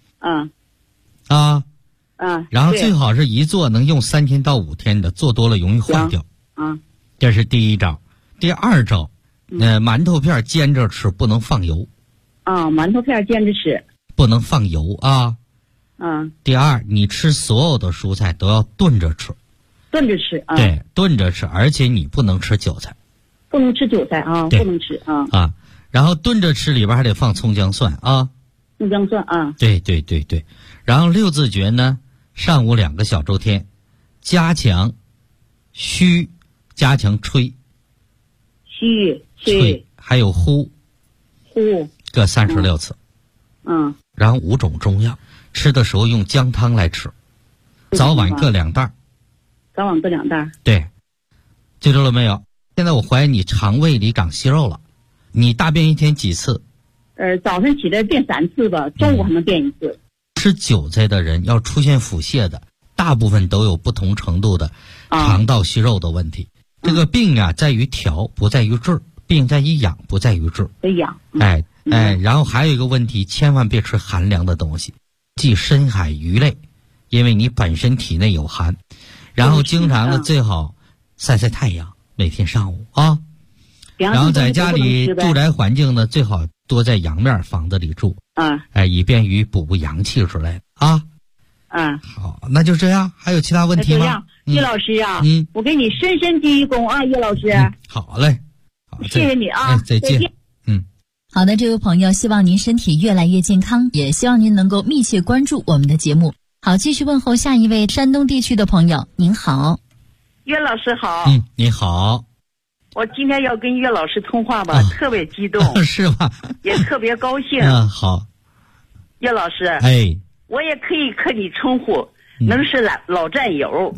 然后最好是一做能用3天到5天的，做多了容易坏掉。这是第一招。第二招，馒头片煎着吃，不能放油。 馒头片煎着吃， 不能放油啊。第二，你吃所有的蔬菜都要炖着吃。 炖着吃啊。 对，炖着吃，而且你不能吃韭菜。 不能吃韭菜啊，不能吃啊。 然后炖着吃，里边还得放葱姜蒜啊。 葱姜蒜啊。 对。然后6字诀呢，上午2个小周天，加强虚，加强吹。 虚吹，还有呼各36次。然后5种中药，吃的时候用姜汤来吃，早晚各2袋。 早晚各2袋。 对，记住了没有？现在我怀疑你肠胃里长息肉了。你大便一天几次？ 早上起来便3次吧，中午还能便1次。 吃韭菜的人要出现腹泻的，大部分都有不同程度的肠道息肉的问题。这个病啊，在于调，不在于治；病在于养，不在于治。 养。 然后还有一个问题，千万别吃寒凉的东西，即深海鱼类，因为你本身体内有寒。然后经常的最好晒晒太阳，每天上午啊。然后在家里住宅环境呢，最好多在阳面房子里住。以便于补阳气之类的啊。好，那就这样。还有其他问题吗？ 叶老师啊，我给你深深鞠一躬啊，叶老师。 好嘞，好， 谢谢你啊， 再见。 好的，这位朋友，希望您身体越来越健康，也希望您能够密切关注我们的节目。好，继续问候下一位山东地区的朋友。您好， 岳老师好。 你好。 我今天要跟岳老师通话吧，特别激动。 是吧？ 也特别高兴。 好。 岳老师，我也可以和你称呼，能是老战友。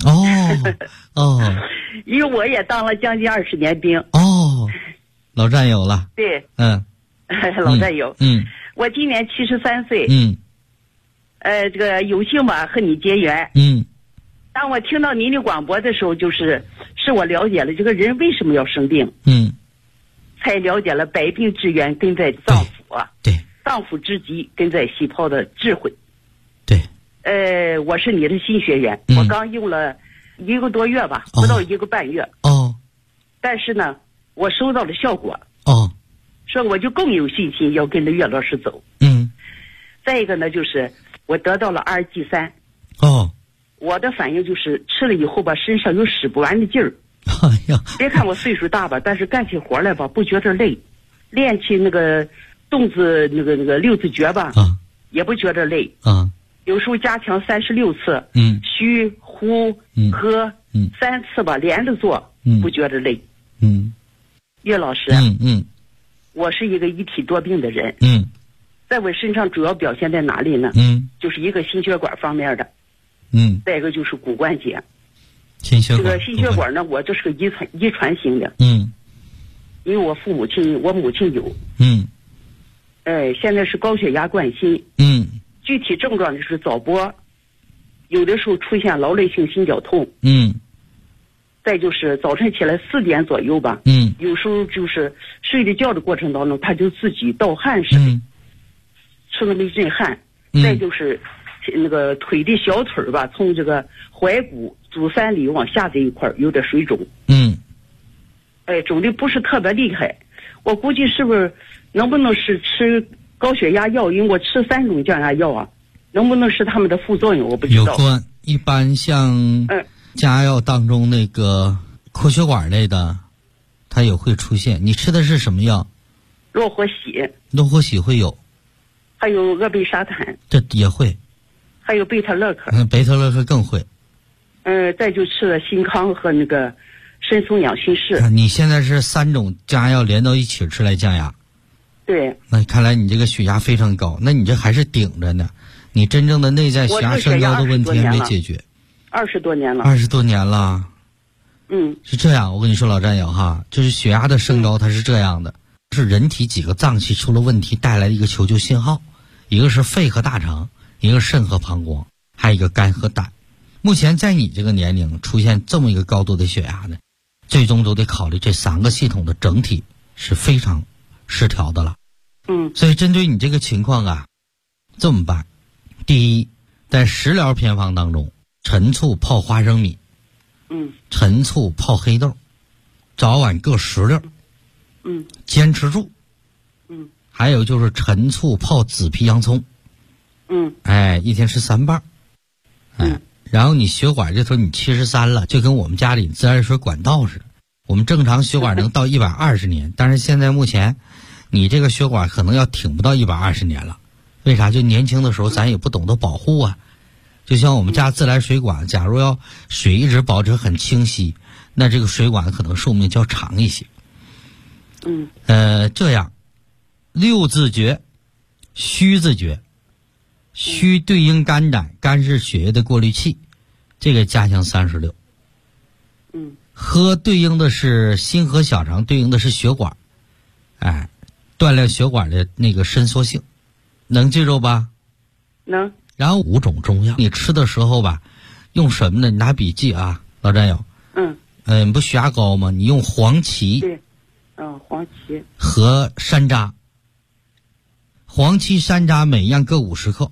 因为我也当了将近20年兵。 老战友了。 对。老战友。我今年73岁。这个有幸吧和你结缘。当我听到您的广播的时候，是我了解了这个人为什么要生病。才了解了百病之源根在脏腑啊。 对。 脏腑之疾根在细胞的智慧。 对。 我是你的新学员，我刚用了1个多月吧，不到1个半月。但是呢，我收到了效果。所以我就更有信心要跟着岳老师走。再一个呢，就是我得到了RG3。我的反应就是吃了以后吧，身上有使不完的劲儿。别看我岁数大吧，但是干起活来吧不觉得累，练起那个动字那个6字诀吧，也不觉得累。有时候加强36次，虚呼喝3次吧，连着做，不觉得累。岳老师，我是一个一体多病的人。在我身上主要表现在哪里呢？就是一个心血管方面的。再一个就是骨关节。这个心血管呢，我这是个遗传型的。因为我母亲有。现在是高血压冠心。具体症状就是早搏，有的时候出现劳累性心绞痛。再就是早晨起来4点左右吧。有时候就是睡着觉的过程当中，他就自己盗汗似的，出那么一阵汗。再就是那个腿的小腿吧，从这个踝骨足三里往下这一块有点水肿。肿的不是特别厉害，我估计是不是能不能是吃高血压药？因为我吃3种降压药啊，能不能是他们的副作用我不知道。 有关，一般像降压药当中那个扩血管类的，它也会出现。你吃的是什么药？ 洛活喜。 洛活喜会有。 还有鄂贝沙坦。 这也会。 还有贝特勒克。 贝特勒克更会。 再就吃了新康和那个参松养心室。 你现在是3种降压药连到一起吃来降压。 对。 那看来你这个血压非常高，那你这还是顶着呢。你真正的内在血压升高的问题还没解决。 20多年了。 20多年了。 是这样，我跟你说老战友哈，就是血压的升高它是这样的， 是人体几个脏器出了问题带来的一个求救信号，一个是肺和大肠，一个肾和膀胱，还有一个肝和胆。目前在你这个年龄出现这么一个高度的血压呢，最终都得考虑这3个系统的整体是非常失调的了。所以针对你这个情况啊，这么办。第一，在食疗偏方当中，陈醋泡花生米，陈醋泡黑豆，早晚各10粒，坚持住。还有就是陈醋泡紫皮洋葱，一天吃3瓣，然后你血管这头你73了，就跟我们家里自来水管道似的，我们正常血管能到120年，但是现在目前你这个血管可能要挺不到120年了。为啥？就年轻的时候咱也不懂得保护啊。就像我们家自来水管，假如要水一直保持很清晰，那这个水管可能寿命较长一些。这样6字诀，虚字诀，虚对应肝胆，肝是血液的过滤器，这个加强36。喝对应的是心和小肠，对应的是血管，锻炼血管的那个伸缩性，能记住吧？ 能。 然后5种中药，你吃的时候吧，用什么呢？你拿笔记啊，老战友。你不血压高吗？你用黄芪。 对。黄芪。 和山楂。黄芪、山楂每样各50克。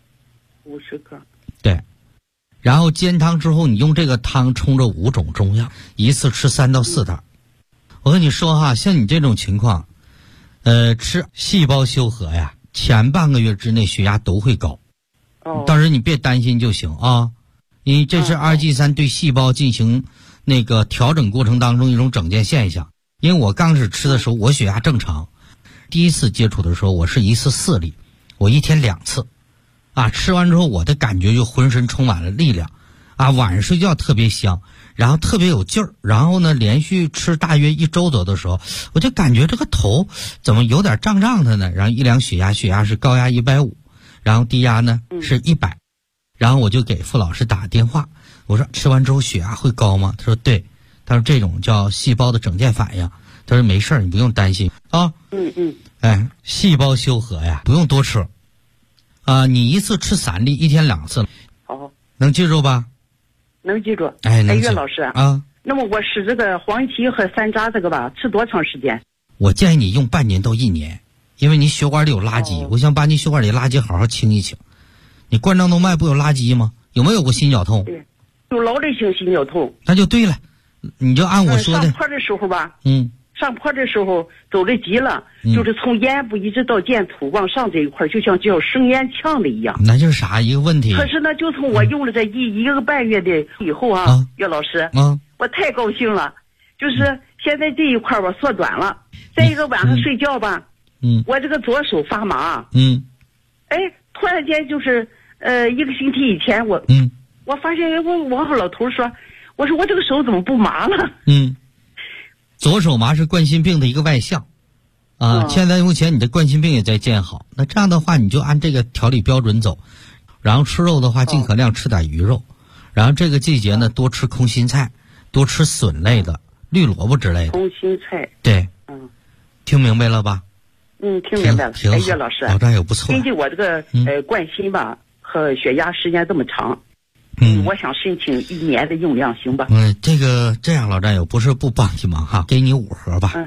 50克。 对。然后煎汤之后，你用这个汤冲着5种中药，一次吃3到4袋。我跟你说哈，像你这种情况，吃细胞修和呀，前半个月之内血压都会高。到时候你别担心就行啊，因为这是2G3对细胞进行那个调整过程当中一种整健现象。因为我刚开始吃的时候，我血压正常，第一次接触的时候，我是一次4粒，我一天2次，吃完之后我的感觉就浑身充满了力量，晚上睡觉特别香，然后特别有劲儿，然后呢，连续吃大约1周左右的时候，我就感觉这个头怎么有点胀胀的呢？然后一量血压是高压150。然后低压呢是100，然后我就给傅老师打电话，我说吃完之后血压会高吗？他说对，他说这种叫细胞的整健反应，他说没事，你不用担心啊。细胞修和呀，不用多吃你一次吃3粒，一天2次。 好， 能记住吧？ 能记住。岳老师那么我使这个黄芪和山楂这个吧，吃多长时间？ 我建议你用半年到1年。因为你血管里有垃圾，我想把你血管里垃圾好好清一清。你冠状动脉不有垃圾吗？有没有过心绞痛？ 对，有劳累性心绞痛。 那就对了，你就按我说的。 上坡的时候吧，上坡的时候走得急了，就是从咽部一直到剑突往上这一块，就像叫升咽腔的一样。 那就是啥一个问题？ 可是呢，就从我用了这一个半月的以后岳老师，我太高兴了，就是现在这一块吧缩短了。再一个晚上睡觉吧。我这个左手发麻，突然间就是1个星期以前我发现我和老头说，我说我这个手怎么不麻了？ 左手麻是冠心病的一个外象现在目前你的冠心病也在见好，那这样的话你就按这个调理标准走，然后吃肉的话尽可量吃点鱼肉，然后这个季节呢多吃空心菜，多吃笋类的，绿萝卜之类的。 空心菜。 对。听明白了吧？ 听明白了。岳老师， 老战友不错。 根据我这个冠心吧和血压时间这么长，我想申请1年的用量，行吧？ 这样老战友不是不帮你忙哈，给你5盒吧。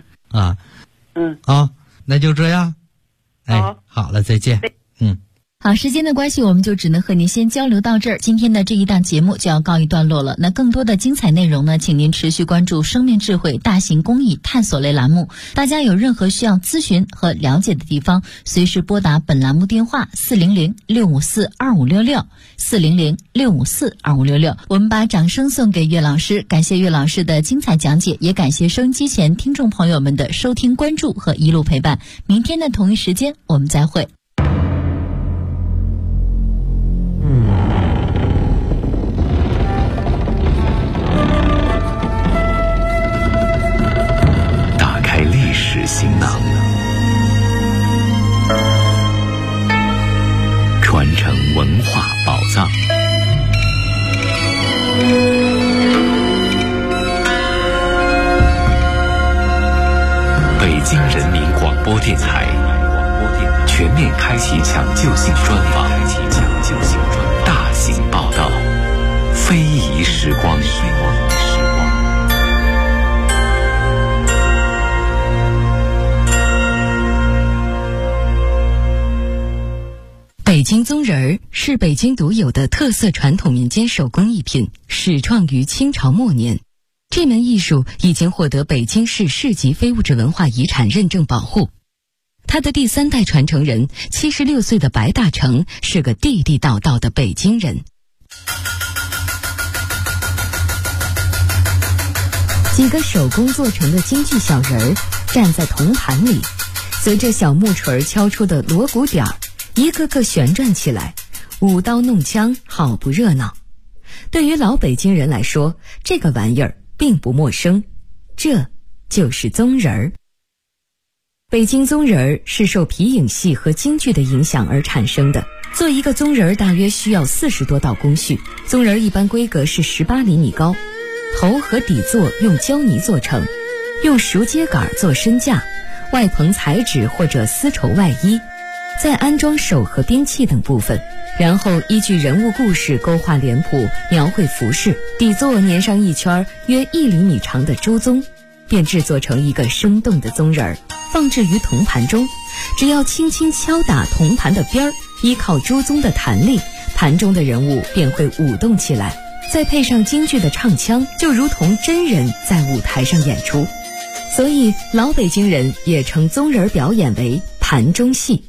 那就这样。好了，再见。 好，时间的关系，我们就只能和您先交流到这儿。今天的这一档节目就要告一段落了。那更多的精彩内容呢，请您持续关注生命智慧大型公益探索类栏目。大家有任何需要咨询和了解的地方，随时拨打本栏目电话400-654-2566 400-654-2566。我们把掌声送给岳老师，感谢岳老师的精彩讲解，也感谢收音机前听众朋友们的收听关注和一路陪伴。明天的同一时间我们再会。 行囊，传承文化宝藏。北京人民广播电台全面开启抢救性专访，大型报道，非遗时光。 北京宗人儿是北京独有的特色传统民间手工艺品，始创于清朝末年。这门艺术已经获得北京市市级非物质文化遗产认证保护。他的第3代传承人76岁的白大成是个地地道道的北京人。几个手工做成的京剧小人儿站在铜盘里，随着小木锤敲出的锣鼓点儿，一个个旋转起来，舞刀弄枪，好不热闹。对于老北京人来说，这个玩意儿并不陌生，这就是宗人儿。北京宗人儿是受皮影戏和京剧的影响而产生的。做一个宗人儿大约需要40多道工序，宗人儿一般规格是18厘米高，头和底座用胶泥做成，用熟秸秆做身架，外棚彩纸或者丝绸外衣，再安装手和兵器等部分，然后依据人物故事勾画脸谱，描绘服饰，底座粘上一圈约1厘米长的周宗，便制作成一个生动的宗人儿，放置于铜盘中。只要轻轻敲打铜盘的边儿，依靠周宗的弹力，盘中的人物便会舞动起来，再配上京剧的唱腔，就如同真人在舞台上演出。所以老北京人也称宗人表演为盘中戏。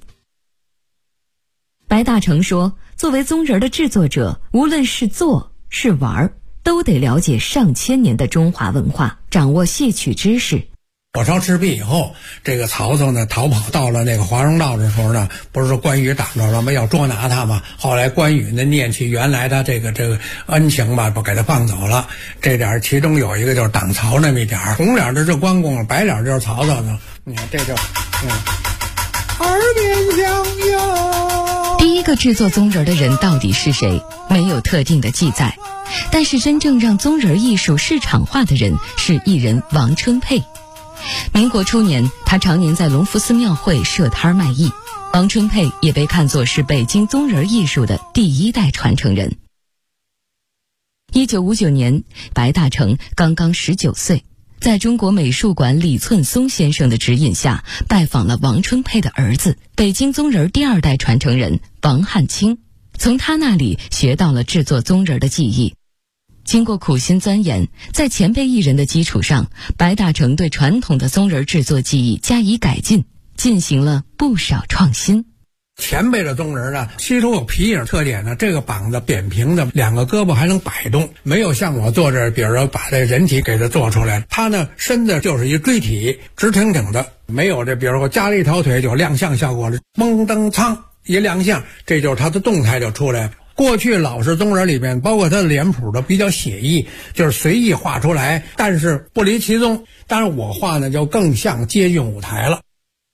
白大成说，作为宗人的制作者，无论是做是玩，都得了解上千年的中华文化，掌握戏曲知识。 火烧赤壁以后，这个曹操呢逃跑到了那个华容道的时候呢，不是说关羽挡着了吗？要捉拿他嘛。后来关羽呢念起原来的这个恩情吧，不给他放走了。这点其中有一个就是挡曹那么一点，红脸的是关公，白脸就是曹操呢。你看这就耳边响哟。 第一个制作宗人的人到底是谁？没有特定的记载。但是真正让宗人艺术市场化的人是艺人王春佩。民国初年，他常年在隆福寺庙会设摊卖艺。王春佩也被看作是北京宗人艺术的第1代传承人。1959年，白大成刚刚19岁，在中国美术馆李寸松先生的指引下，拜访了王春佩的儿子，北京宗人第2代传承人王汉卿，从他那里学到了制作宗人的技艺。经过苦心钻研，在前辈艺人的基础上，白大成对传统的宗人制作技艺加以改进，进行了不少创新。 前辈的宗人呢，其中有皮影特点呢，这个膀子扁平的，2个胳膊还能摆动，没有像我做这，比如说把这人体给它做出来，他呢身子就是一锥体，直挺挺的，没有这，比如说加了一条腿就亮相效果了，蒙登苍一亮相，这就是他的动态就出来了。过去老式宗人里面，包括他的脸谱的比较写意，就是随意画出来，但是不离其宗。当然我画呢就更像接近舞台了。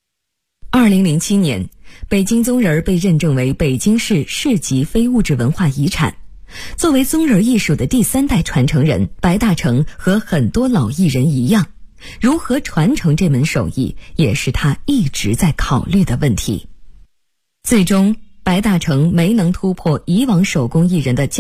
2007年，北京宗人被认证为北京市市级非物质文化遗产。作为宗人艺术的第3代传承人，白大成和很多老艺人一样，如何传承这门手艺，也是他一直在考虑的问题。最终，白大成没能突破以往手工艺人的